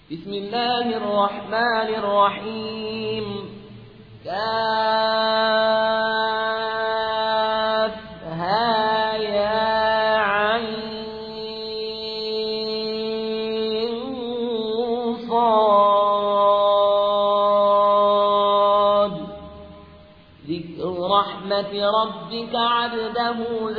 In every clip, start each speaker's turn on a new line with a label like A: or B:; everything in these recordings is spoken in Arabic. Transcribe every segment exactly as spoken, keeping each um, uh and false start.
A: بسم الله الرحمن الرحيم. كافها يا عين صاد. ذكر رحمة ربك عبده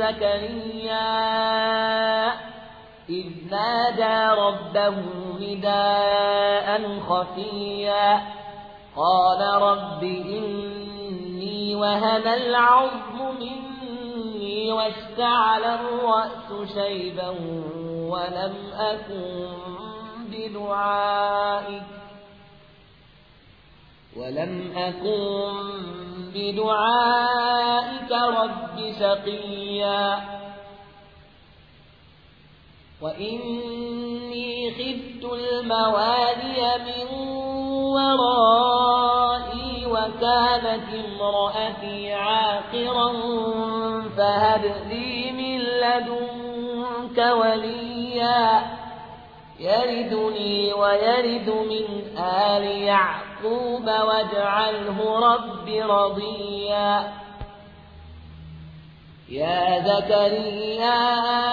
A: زكريا إذ نادى ربه نداء خفيا قال رب إني وهن العظم مني واشتعل الرأس شيبا ولم أكن بدعائك ولم أكن بدعائك رب شقيا وإني خفت الموالي من ورائي وكانت امرأتي عاقرا فهب لي من لدنك وليا يرثني ويرث من آل يعقوب واجعله رب رضيا. يا زكريا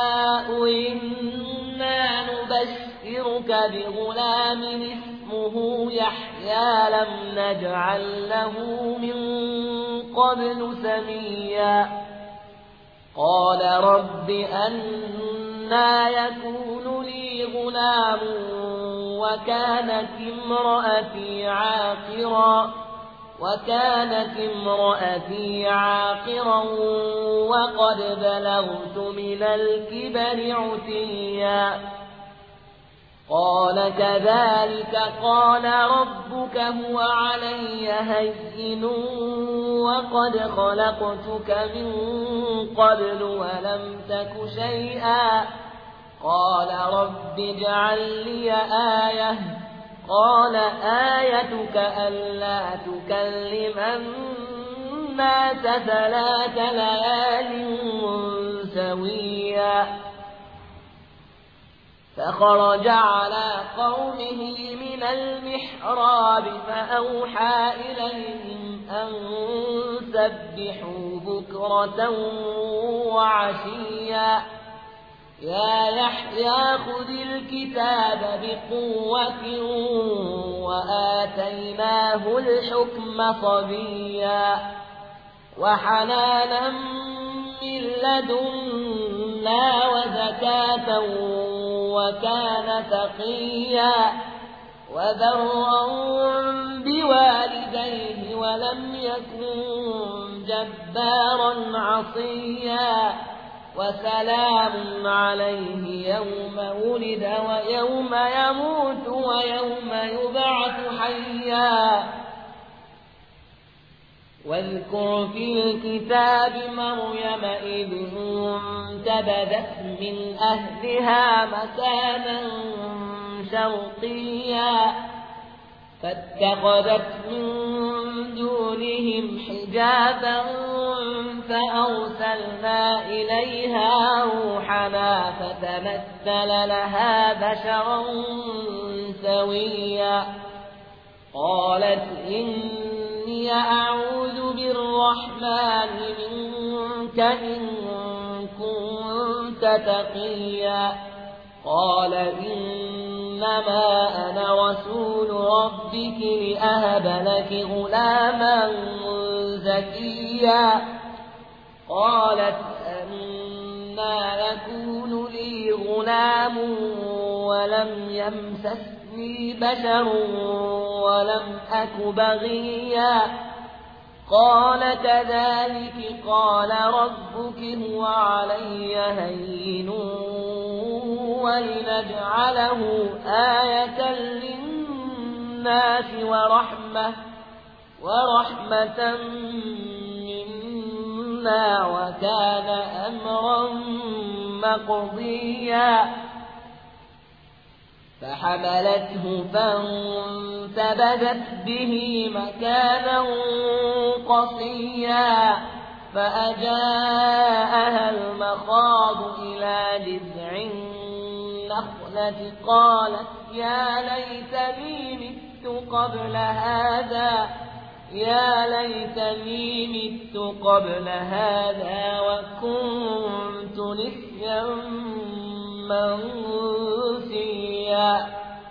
A: إنا نبشرك بغلام اسمه يحيى لم نجعل له من قبل سميا قال رب أنى يكون لي غلام وكانت امرأتي عاقرا وكانت امرأتي عاقرا وقد بلغت من الكبر عتيا قال كذلك قال ربك هو علي هين وقد خلقتك من قبل ولم تك شيئا قال رب اجعل لي آية قال آيتك ألا تكلم الناس ثلاث ليال سويا فخرج على قومه من المحراب فأوحى إليهم أن سبحوا بكرة وعشيا يا يحيى خذ الكتاب بقوة وآتيناه الحكم صبيا وحنانا من لدنا وزكاة وكان تقيا وبرا بوالديه ولم يكن جبارا عصيا وسلام عليه يوم ولد ويوم يموت ويوم يبعث حيا واذكر في الكتاب مريم إذ انتبذت من أهلها مكانا شرقيا فاتخذت من دونهم حجابا فأرسلنا إليها روحنا فتمثل لها بشرا سويا قالت إني أعوذ بالرحمن منك إن كنت تقيا قال إنما أنا رسول ربك لأهب لك غلاما زكيا قالت أنى يكون لي غلام ولم يمسسني بشر ولم أك بغيا قال كذلك قال ربك هو علي هين ولنجعله آية للناس ورحمة ورحمة منا وكان أمرا مقضيا فحملته فانتبذت به مكانا قصيا فأجاءها المخاض إلى جذع النخلة الغفلة قالت يا ليتني مت قبل هذا يا ليتني مت قبل هذا وكنت نسيا منسيا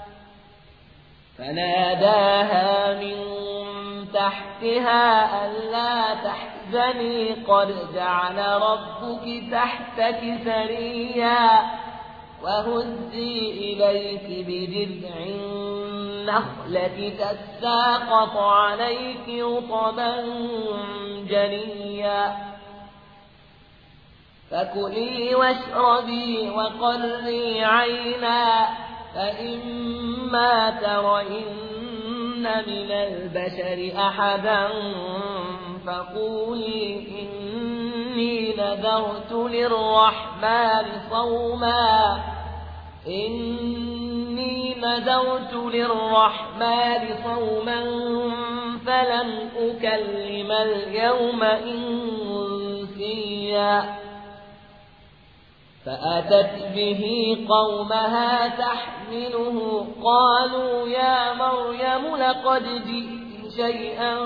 A: فناداها من تحتها ألا تحزني قد جعل ربك تحتك سريا وهزي إليك بجذع النخلة تساقط عليك رطبا جنيا فكلي واشربي وقري عينا فإما ترين من البشر أحدا فقولي إني نذرت للرحمن صوما إني نذرت للرحمن صوما فلن أكلم اليوم إنسيا فأتت به قومها تحمله قالوا يا مريم لقد جئت شيئا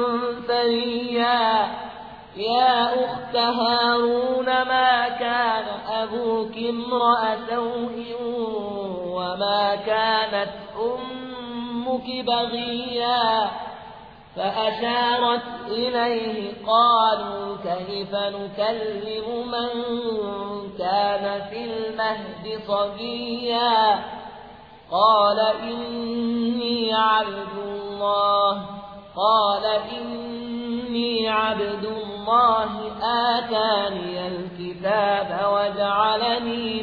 A: فريا يا أخت هارون ما كان أبوك امرأ سوء وما كانت أمك بغيا فأشارت إليه قالوا كيف نكلم من كان في المهد صبيا قال إني عبد الله قال إني عبد الله آتاني الكتاب وجعلني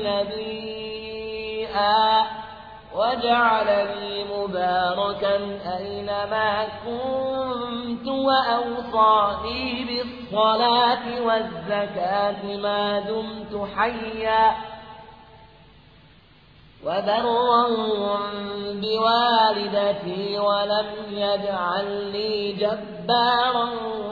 A: نبيا وجعلني مباركا أينما كنت وأوصاني بالصلاة والزكاة ما دمت حيا وبرا بوالدتي ولم يجعلني جبارا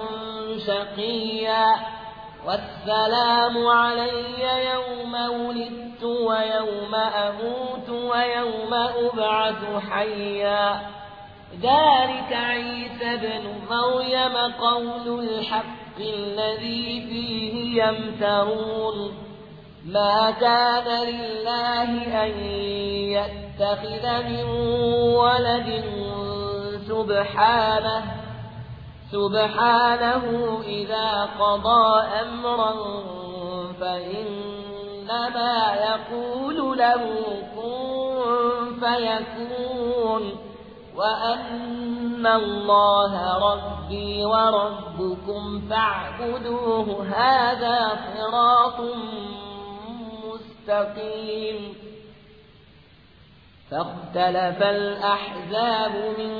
A: شقيا والسلام علي يوم ولدت ويوم أموت ويوم أبعث حيا ذلك عيسى ابن مريم قول الحق الذي فيه يمترون ما كان لله أن يتخذ من ولد سبحانه سبحانه إذا قضى أمرا فإنما يقول له كن فيكون وأن الله ربي وربكم فاعبدوه هذا صراط مستقيم فاختلف الأحزاب من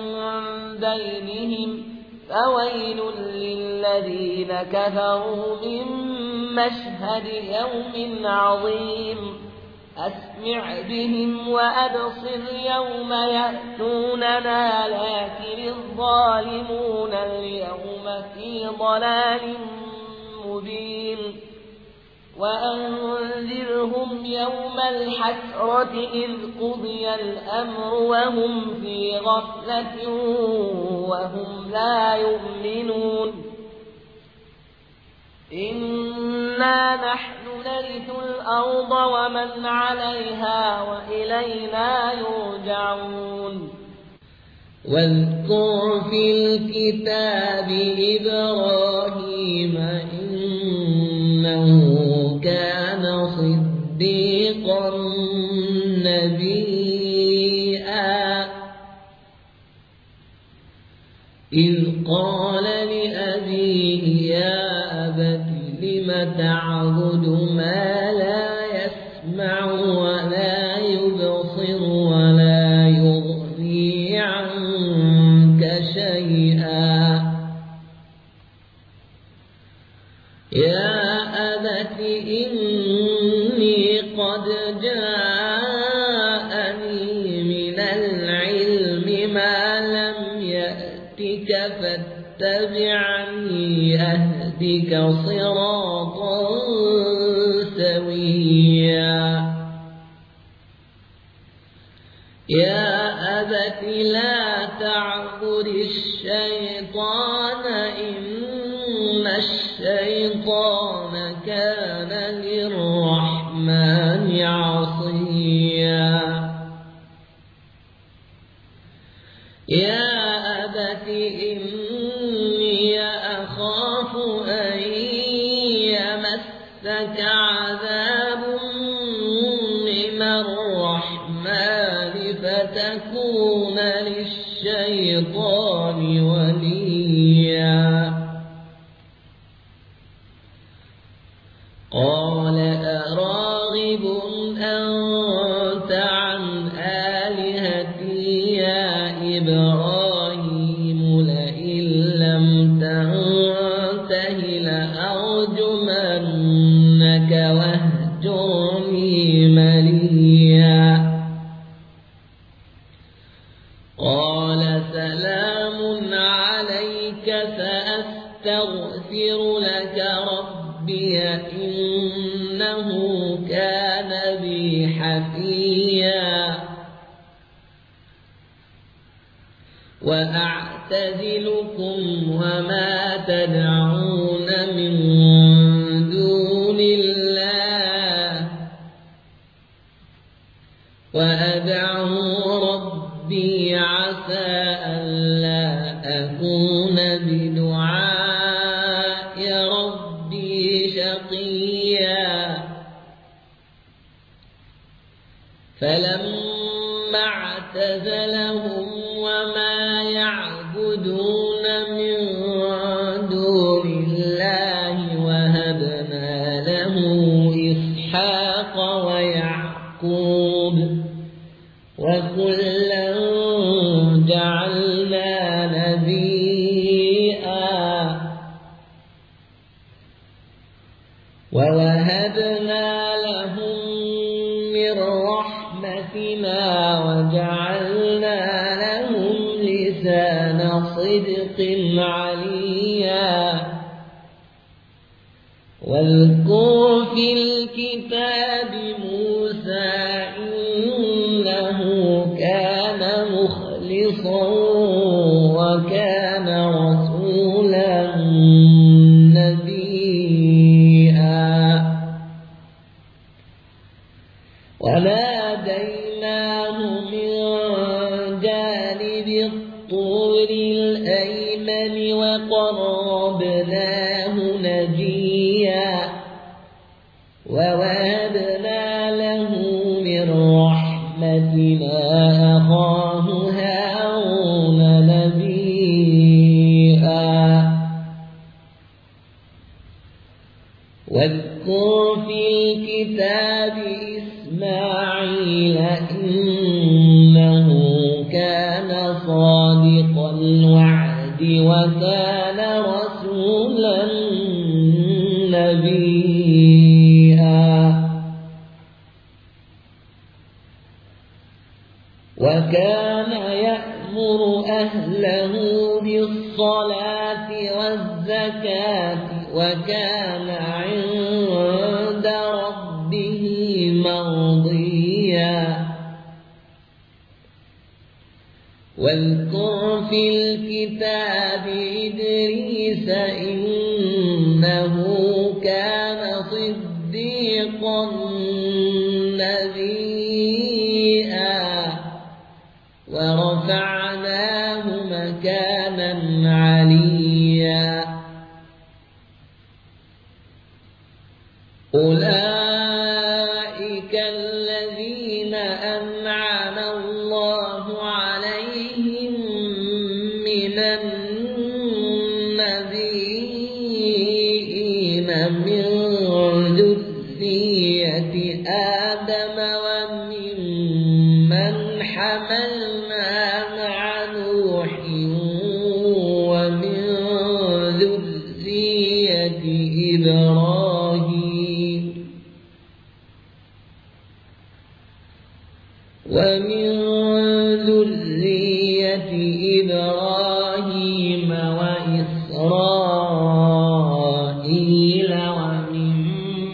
A: بينهم فويل للذين كفروا من مشهد يوم عظيم أسمع بهم وأبصر يوم يأتوننا لكن الظالمون اليوم في ضلال مبين وأنذرهم يوم الحسرة إذ قضي الأمر وهم في غفلة وهم لا يؤمنون إنا نحن نرث الأرض ومن عليها وإلينا يرجعون واذكر في الكتاب إبراهيم إنه كان صديقا نبيا إذ قال لأبيه يا أبت لم تعبد ما لا يسمع ولا يبصر ولا يغني عنك شيئا يا أبت إني قد جاءني من العلم ما لم يأتك فاتبعني أهدك صراطا سويا يا أبت لا تعبد الشيطان إن الشيطان كان للرحمن عصيا يا أبت إني أخاف أن يمسك عذاب من الرحمن فتكون للشيطان وليا قال أراغب أنت عن آلهتي يا إبراهيم لئن لم تنته لأرجمنك واهجرني مليا قال سلام عليك سأستغفر لك ربي إنه كان بي حفيا وأعتزلكم وما تدعون من دون الله وأدعو ربي عسى ألا أكون بدعاء ربي شقيا فلما اعتزلهم وما يعبدون من دون الله وهبنا له إسحاق ويعقوب وكلا جعلنا نبيا ووهبنا لهم من رحمتنا وجعلنا لهم لسان صدق عليا واذكر في الكتاب موسى إنه كان مخلصا وكان رسولا نبيا وناديناه من جانب الطور الأيمن وقربناه نجيا ووهبنا له من رحمتنا أخاه هارون نبيا واذكر في الكتاب إسماعيل إنه كان صادق الوعد وكان رسولا نبيا وكان يأمر أهله بالصلاة والزكاة وكان عند ربه مرضيا واذكر في الكتاب إدريس إنه كان صديقا نبيا ورفعناه مكانا عليا أولئك الذين أنعم الله عليهم من النبيين من ذرية آدم وممن حملنا مع نوح ومن ذرية إبراهيم ومن ذرية إبراهيم وإسرائيل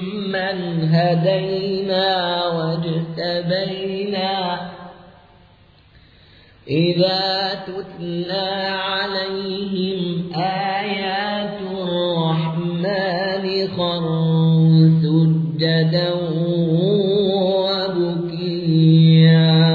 A: وممن هدينا واجتبينا إذا تتلى عليهم آيات الرحمن خروا سجدا وبكيا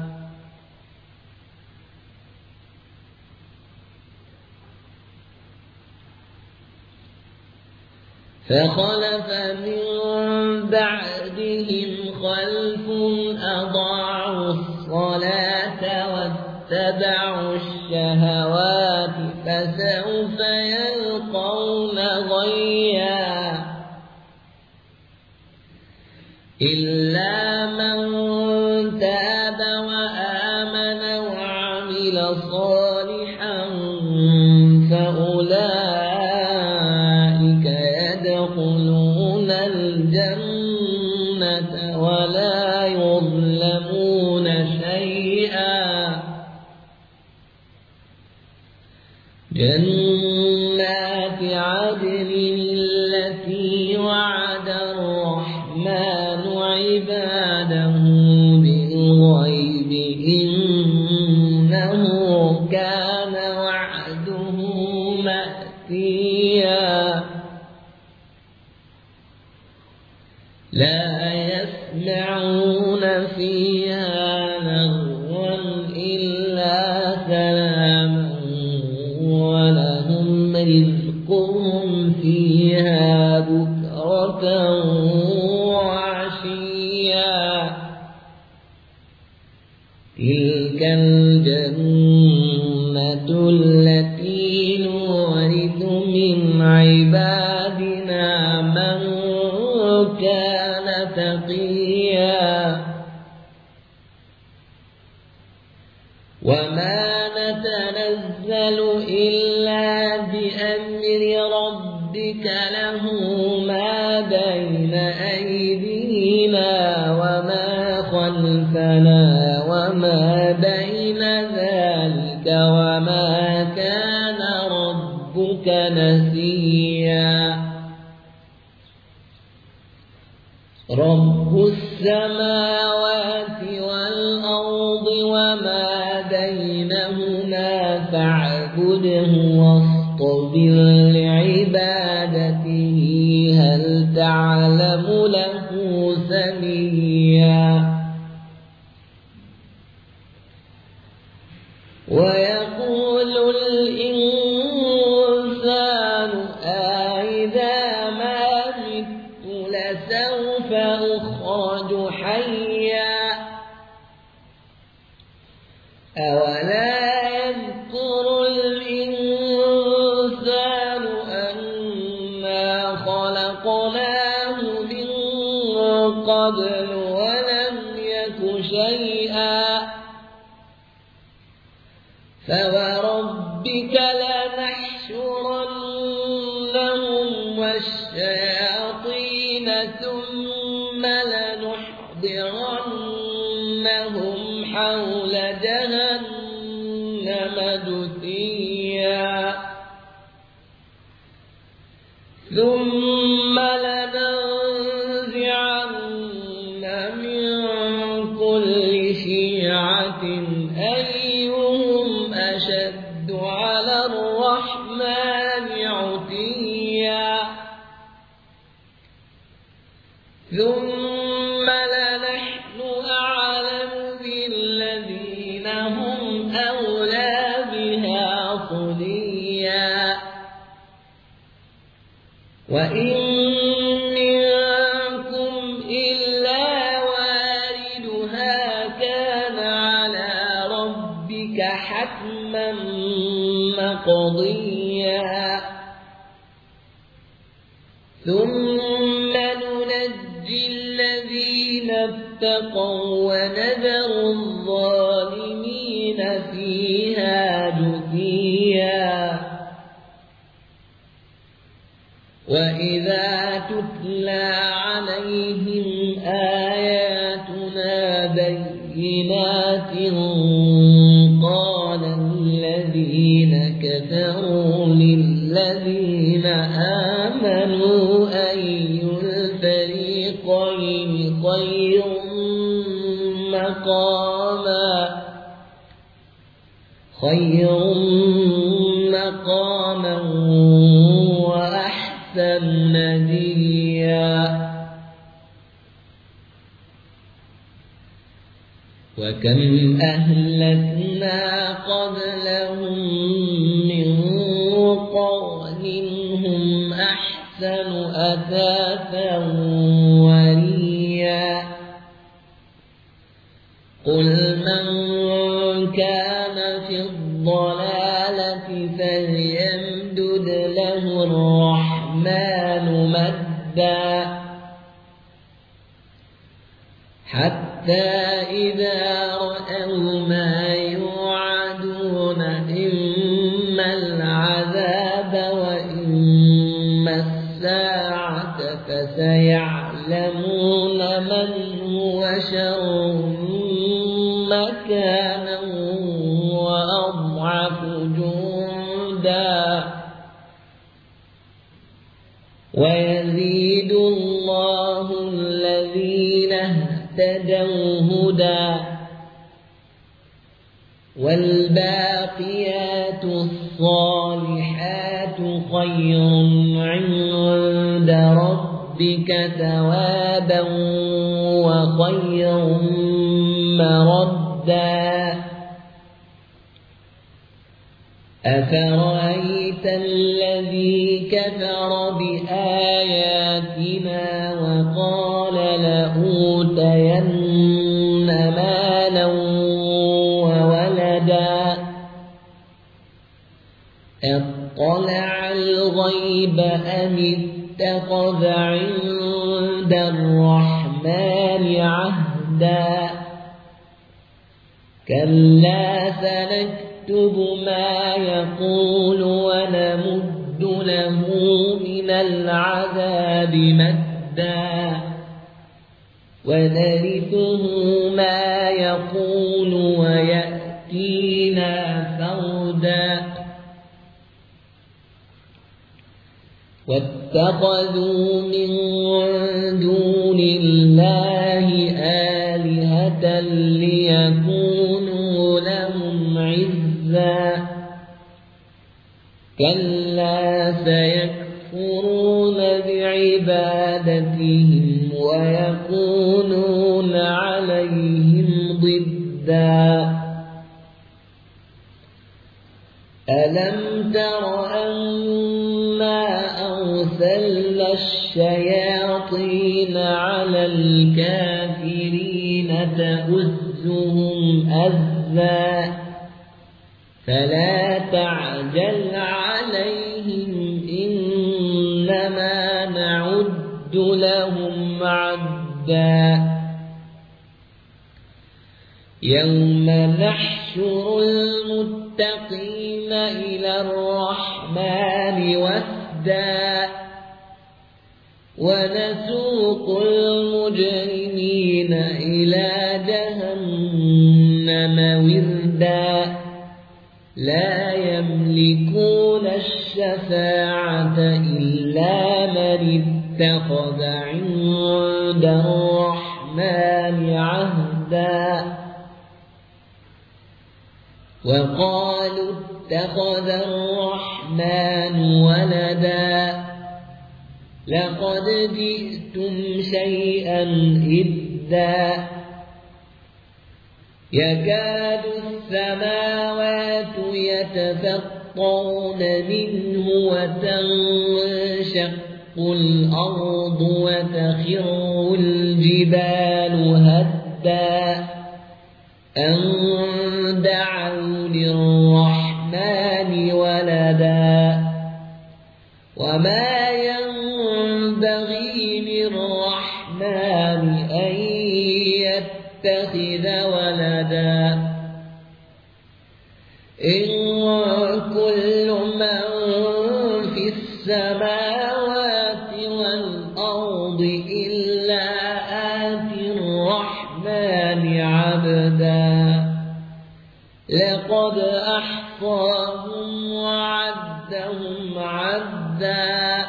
A: فخلف من بعدهم خلف أضاعوا الصلاة واتبعوا الشهوات فسوف يلقون غيا إلا من تاب وآمن وعمل صالحا فأولئك يدخلون الجنة ولا يظلمون شيئا جنات عدن التي وعد الرحمن عباده بالغيب إنه كان وعده مأتيا لا يسمعون فيها لغوا إلا سلاما ولهم رزقهم فيها بكرة وعشيا تلك الجنة التي نورث من عبادنا من كان تقيا وما نتنزل إلا بأمر ربك له ما بين أيدينا وما خلفنا وما بين ذلك وما كان ربك نسيا رب السماوات والأرض وما بينهما فاعبده واصطبر لعبادته هل تعلم له سميا ويقول الإنسان أإذا ما مت لسوف أخرج حيا أولا يذكر الإنسان أنا خلقناه من قبل ولم يك شيئا فوربك لنحشرنهم والشياطين ثم لنحضرنهم حول جهنم جثيا ثم لننزعن من كل شيعة أيهم أشد على الرحمن عتيا ثم لنحن أعلم بالذين هم أولى بها صليا وإن منكم إلا واردها كان على ربك حتما مقضيا ثم ننجي الذين اتقوا ونذر الظالمين فيها جثيا وإذا تتلى عليهم آياتنا بينات قال الذين كفروا للذين آمنوا أي الفريقين خير مقاما خير مقاما وأحسن نديا وكم أهلكنا قبلهم من قرن هم أحسن أثاثا ورئيا قل من كان في الضلالة فليمدد له الرحمن مدا حتى إذا رأوا ما يوعدون إما العذاب وإما الساعة فسيعلمون من هو شر مكانا وأضعف جندا ويزيد الله الذين اهتدوا هدى والباقيات الصالحات خير عند ربك ثوابا وخير مردا أفرأيت الذي كفر بآياتنا وقال لأوتين مالا وولدا اطلع الغيب أم اتخذ عند الرحمن عهدا كلا سنكتب ما يقول ونمد له من العذاب مدا ونرثه ما يقول ويأتينا فردا واتخذوا من دون الله آلهة ليكونوا لهم عزا كلا سيكفرون بعبادتهم ويكونون عليهم ضدا ألم تر أنا أرسلنا الشياطين على الكافرين تؤزهم أزا فلا تعجل عليهم إنما نعد لهم عدا يوم نحشر المتقين إلى الرحمن وفدا ونسوق المجرمين إلى جهنم وردا لا يملكون الشفاعة إلا من اتخذ عند الرحمن عهدا وقالوا اتخذ الرحمن ولدا لقد جئتم شيئا إدا يكاد السماوات يتفطرن منه وتنشق الأرض وتخر الجبال هدا أن دعوا للرحمن ولدا وما ينبغي للرحمن أن يتخذ ولدا إن كل من في السماوات والأرض إلا آتي الرحمن عبدا لقد أحصاهم وعدهم عدا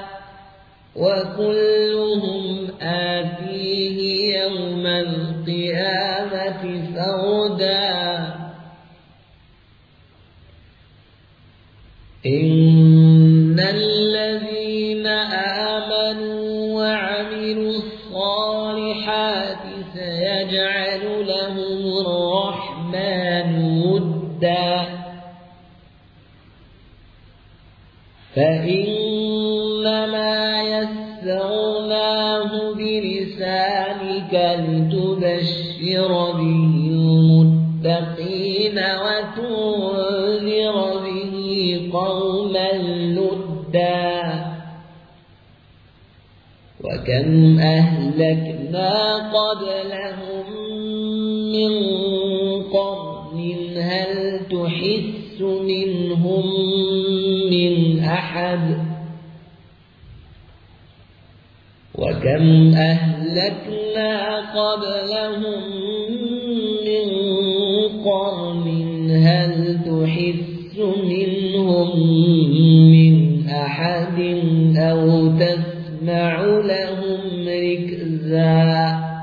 A: وكلهم آتيه يوم القيامة فردا إن الذين آمنوا وعملوا الصالحات سيجعل لهم الرحمن ودا فإنما يسرناه بلسانك لتبشر به المتقين وتنذر به قوما لدا وكم أهلكنا قبلهم من قرن هل تحس منهم من أحد وكم أهلكنا قبلهم من قرن هل تحس منهم من أحد أو تسمع لهم ركزا